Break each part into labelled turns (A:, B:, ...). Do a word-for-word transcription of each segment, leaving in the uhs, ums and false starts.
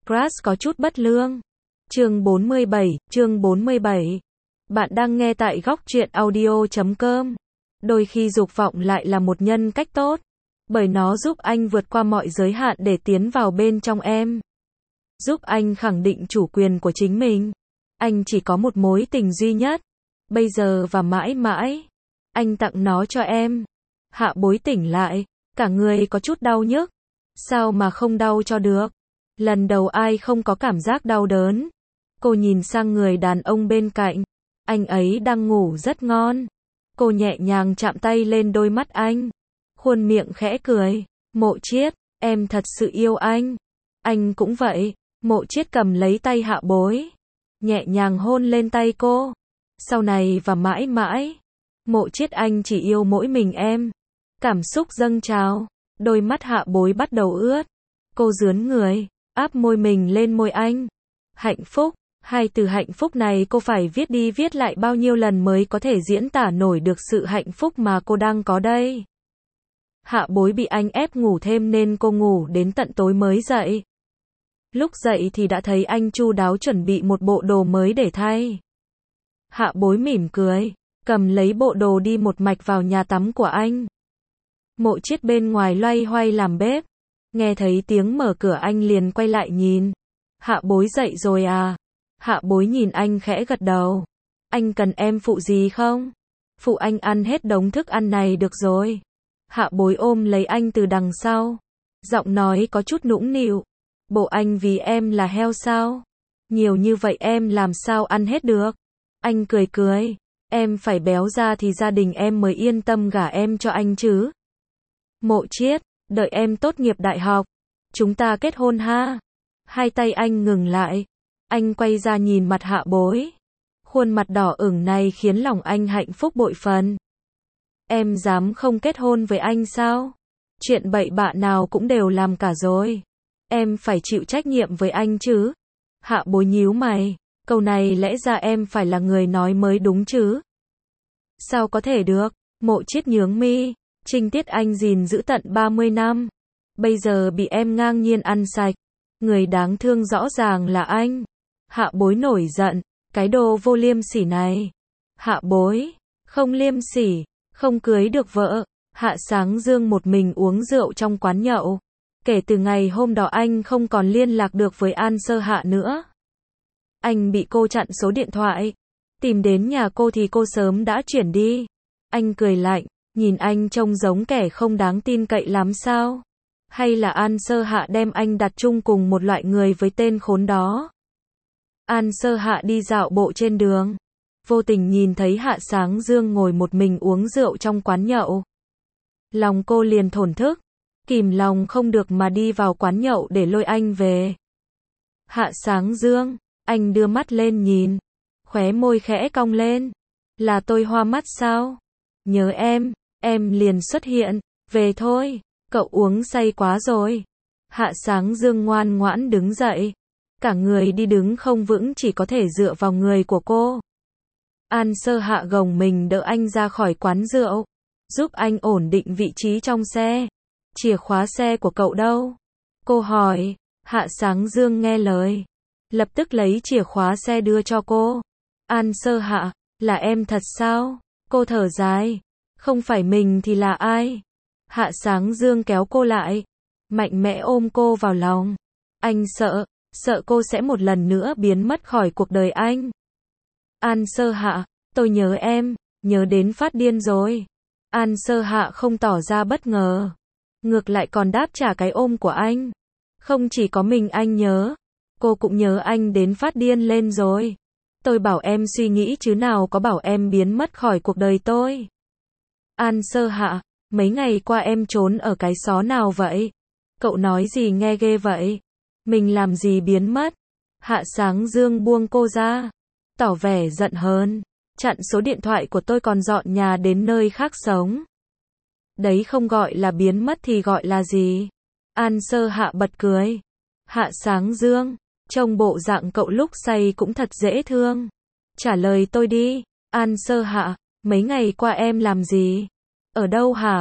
A: Crush có chút bất lương. Chương bốn mươi bảy, chương bốn mươi bảy. Bạn đang nghe tại góc truyện audio chấm com. Đôi khi dục vọng lại là một nhân cách tốt, bởi nó giúp anh vượt qua mọi giới hạn để tiến vào bên trong em. Giúp anh khẳng định chủ quyền của chính mình. Anh chỉ có một mối tình duy nhất, bây giờ và mãi mãi. Anh tặng nó cho em. Hạ Bối tỉnh lại, cả người có chút đau nhức. Sao mà không đau cho được? Lần đầu ai không có cảm giác đau đớn. Cô nhìn sang người đàn ông bên cạnh. Anh ấy đang ngủ rất ngon. Cô nhẹ nhàng chạm tay lên đôi mắt anh. Khuôn miệng khẽ cười. Mộ Chiết, em thật sự yêu anh. Anh cũng vậy. Mộ Chiết cầm lấy tay Hạ Bối. Nhẹ nhàng hôn lên tay cô. Sau này và mãi mãi. Mộ Chiết, anh chỉ yêu mỗi mình em. Cảm xúc dâng trào. Đôi mắt Hạ Bối bắt đầu ướt. Cô rướn người, áp môi mình lên môi anh. Hạnh phúc. Hai từ hạnh phúc này cô phải viết đi viết lại bao nhiêu lần mới có thể diễn tả nổi được sự hạnh phúc mà cô đang có đây. Hạ Bối bị anh ép ngủ thêm nên cô ngủ đến tận tối mới dậy. Lúc dậy thì đã thấy anh chu đáo chuẩn bị một bộ đồ mới để thay. Hạ Bối mỉm cười, cầm lấy bộ đồ đi một mạch vào nhà tắm của anh. Mộ Chiết bên ngoài loay hoay làm bếp. Nghe thấy tiếng mở cửa anh liền quay lại nhìn. Hạ Bối dậy rồi à? Hạ Bối nhìn anh khẽ gật đầu. Anh cần em phụ gì không? Phụ anh ăn hết đống thức ăn này được rồi. Hạ Bối ôm lấy anh từ đằng sau. Giọng nói có chút nũng nịu. Bộ anh vì em là heo sao? Nhiều như vậy em làm sao ăn hết được? Anh cười cười. Em phải béo ra thì gia đình em mới yên tâm gả em cho anh chứ. Mộ Chiết, đợi em tốt nghiệp đại học. Chúng ta kết hôn ha. Hai tay anh ngừng lại. Anh quay ra nhìn mặt Hạ Bối. Khuôn mặt đỏ ửng này khiến lòng anh hạnh phúc bội phần. Em dám không kết hôn với anh sao? Chuyện bậy bạ nào cũng đều làm cả rồi. Em phải chịu trách nhiệm với anh chứ. Hạ Bối nhíu mày. Câu này lẽ ra em phải là người nói mới đúng chứ. Sao có thể được? Mộ Chiết nhướng mi. Trinh tiết anh gìn giữ tận ba mươi năm. Bây giờ bị em ngang nhiên ăn sạch. Người đáng thương rõ ràng là anh. Hạ Bối nổi giận. Cái đồ vô liêm sỉ này. Hạ Bối. Không liêm sỉ. Không cưới được vợ. Hạ Sáng Dương một mình uống rượu trong quán nhậu. Kể từ ngày hôm đó anh không còn liên lạc được với An Sơ Hạ nữa. Anh bị cô chặn số điện thoại. Tìm đến nhà cô thì cô sớm đã chuyển đi. Anh cười lạnh. Nhìn anh trông giống kẻ không đáng tin cậy lắm sao? Hay là An Sơ Hạ đem anh đặt chung cùng một loại người với tên khốn đó? An Sơ Hạ đi dạo bộ trên đường. Vô tình nhìn thấy Hạ Sáng Dương ngồi một mình uống rượu trong quán nhậu. Lòng cô liền thổn thức. Kìm lòng không được mà đi vào quán nhậu để lôi anh về. Hạ Sáng Dương, anh đưa mắt lên nhìn. Khóe môi khẽ cong lên. Là tôi hoa mắt sao? Nhớ em. Em liền xuất hiện. Về thôi. Cậu uống say quá rồi. Hạ Sáng Dương ngoan ngoãn đứng dậy. Cả người đi đứng không vững, chỉ có thể dựa vào người của cô. An Sơ Hạ gồng mình đỡ anh ra khỏi quán rượu. Giúp anh ổn định vị trí trong xe. Chìa khóa xe của cậu đâu? Cô hỏi. Hạ Sáng Dương nghe lời. Lập tức lấy chìa khóa xe đưa cho cô. An Sơ Hạ, là em thật sao? Cô thở dài. Không phải mình thì là ai? Hạ Sáng Dương kéo cô lại. Mạnh mẽ ôm cô vào lòng. Anh sợ, sợ cô sẽ một lần nữa biến mất khỏi cuộc đời anh. An Sơ Hạ, tôi nhớ em, nhớ đến phát điên rồi. An Sơ Hạ không tỏ ra bất ngờ. Ngược lại còn đáp trả cái ôm của anh. Không chỉ có mình anh nhớ. Cô cũng nhớ anh đến phát điên lên rồi. Tôi bảo em suy nghĩ chứ nào có bảo em biến mất khỏi cuộc đời tôi. An Sơ Hạ, mấy ngày qua em trốn ở cái xó nào vậy? Cậu nói gì nghe ghê vậy? Mình làm gì biến mất? Hạ Sáng Dương buông cô ra. Tỏ vẻ giận hờn. Chặn số điện thoại của tôi còn dọn nhà đến nơi khác sống. Đấy không gọi là biến mất thì gọi là gì? An Sơ Hạ bật cười. Hạ Sáng Dương, trông bộ dạng cậu lúc say cũng thật dễ thương. Trả lời tôi đi. An Sơ Hạ, mấy ngày qua em làm gì? Ở đâu hả?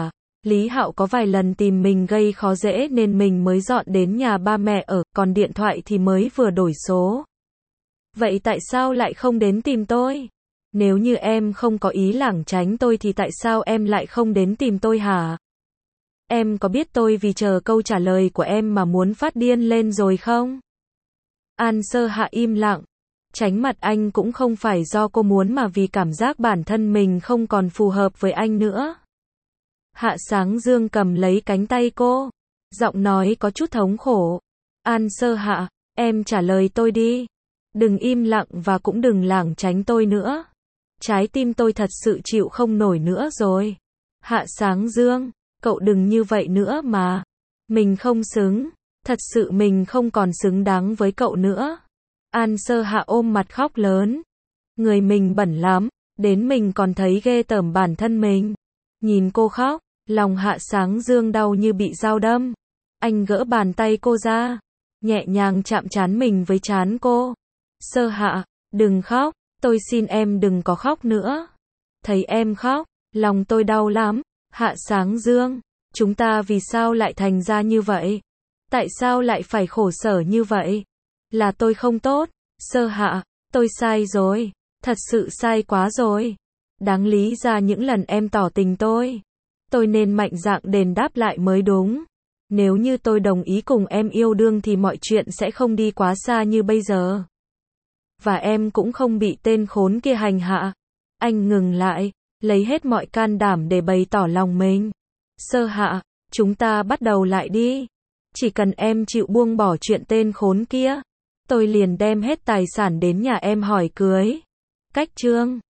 A: Lý Hạo có vài lần tìm mình gây khó dễ nên mình mới dọn đến nhà ba mẹ ở, còn điện thoại thì mới vừa đổi số. Vậy tại sao lại không đến tìm tôi? Nếu như em không có ý lảng tránh tôi thì tại sao em lại không đến tìm tôi hả? Em có biết tôi vì chờ câu trả lời của em mà muốn phát điên lên rồi không? An Sơ Hạ im lặng. Tránh mặt anh cũng không phải do cô muốn mà vì cảm giác bản thân mình không còn phù hợp với anh nữa. Hạ Sáng Dương cầm lấy cánh tay cô. Giọng nói có chút thống khổ. An Sơ Hạ, em trả lời tôi đi. Đừng im lặng và cũng đừng lảng tránh tôi nữa. Trái tim tôi thật sự chịu không nổi nữa rồi. Hạ Sáng Dương, cậu đừng như vậy nữa mà. Mình không xứng. Thật sự mình không còn xứng đáng với cậu nữa. An Sơ Hạ ôm mặt khóc lớn. Người mình bẩn lắm, đến mình còn thấy ghê tởm bản thân mình. Nhìn cô khóc, lòng Hạ Sáng Dương đau như bị dao đâm. Anh gỡ bàn tay cô ra, nhẹ nhàng chạm trán mình với trán cô. Sơ Hạ, đừng khóc, tôi xin em đừng có khóc nữa. Thấy em khóc, lòng tôi đau lắm. Hạ Sáng Dương, chúng ta vì sao lại thành ra như vậy? Tại sao lại phải khổ sở như vậy? Là tôi không tốt. Sơ Hạ, tôi sai rồi. Thật sự sai quá rồi. Đáng lý ra những lần em tỏ tình tôi, tôi nên mạnh dạn đền đáp lại mới đúng. Nếu như tôi đồng ý cùng em yêu đương thì mọi chuyện sẽ không đi quá xa như bây giờ. Và em cũng không bị tên khốn kia hành hạ. Anh ngừng lại, lấy hết mọi can đảm để bày tỏ lòng mình. Sơ Hạ, chúng ta bắt đầu lại đi. Chỉ cần em chịu buông bỏ chuyện tên khốn kia, tôi liền đem hết tài sản đến nhà em hỏi cưới. Cách chương